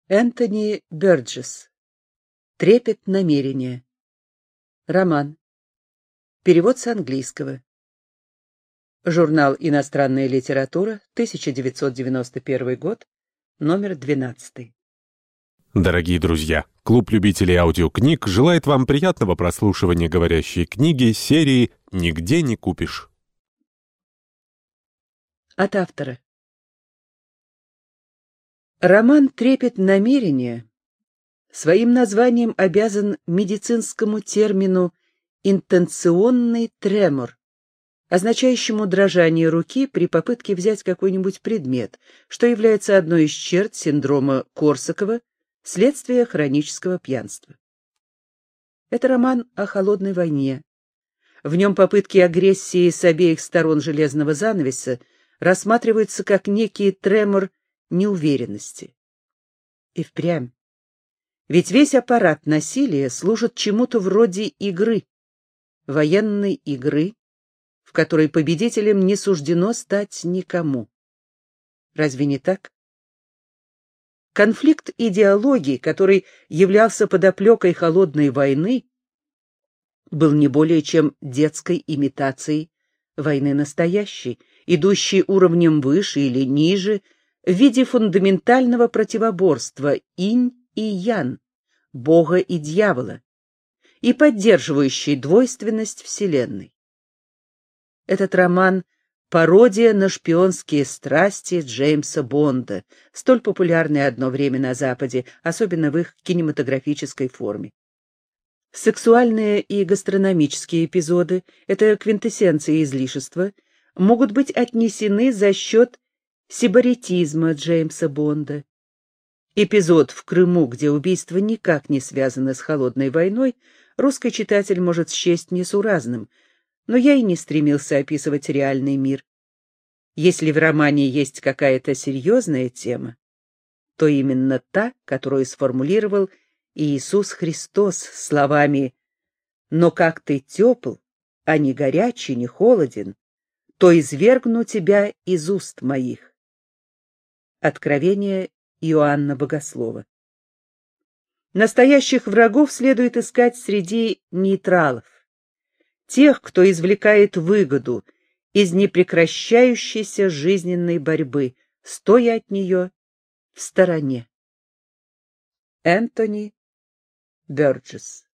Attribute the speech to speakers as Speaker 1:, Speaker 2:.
Speaker 1: Энтони Бёрджесс. Трепет намерения. Роман. Перевод с английского. Журнал «Иностранная литература», 1991 год, номер 12.
Speaker 2: Дорогие друзья, клуб любителей аудиокниг желает вам приятного прослушивания говорящей книги серии «Нигде не купишь».
Speaker 1: От автора. Роман «Трепет намерения» своим названием обязан медицинскому термину «интенционный тремор», означающему дрожание руки при попытке взять какой-нибудь предмет, что является одной из черт синдрома Корсакова, следствия хронического пьянства. Это роман о холодной войне. В нем попытки агрессии с обеих сторон железного занавеса рассматриваются как некий тремор неуверенности. И впрямь. Ведь весь аппарат насилия служит чему-то вроде игры, военной игры, в которой победителем не суждено стать никому. Разве не так? Конфликт идеологий, который являлся подоплекой холодной войны, был не более чем детской имитацией войны настоящей, идущей уровнем выше или ниже, в виде фундаментального противоборства инь и ян, Бога и дьявола, и поддерживающей двойственность Вселенной. Этот роман — пародия на шпионские страсти Джеймса Бонда, столь популярные одно время на Западе, особенно в их кинематографической форме. Сексуальные и гастрономические эпизоды, это квинтэссенция излишества, могут быть отнесены за счет сибаритизма Джеймса Бонда. Эпизод в Крыму, где убийство никак не связано с холодной войной, русский читатель может счесть несуразным, но я и не стремился описывать реальный мир. Если в романе есть какая-то серьезная тема, то именно та, которую сформулировал Иисус Христос словами «Но как ты тепл, а не горячий, не холоден, то извергну тебя из уст моих». Откровение Иоанна Богослова. Настоящих врагов следует искать среди нейтралов, тех, кто извлекает выгоду из непрекращающейся жизненной борьбы, стоя от нее в стороне. Энтони Бёрджесс.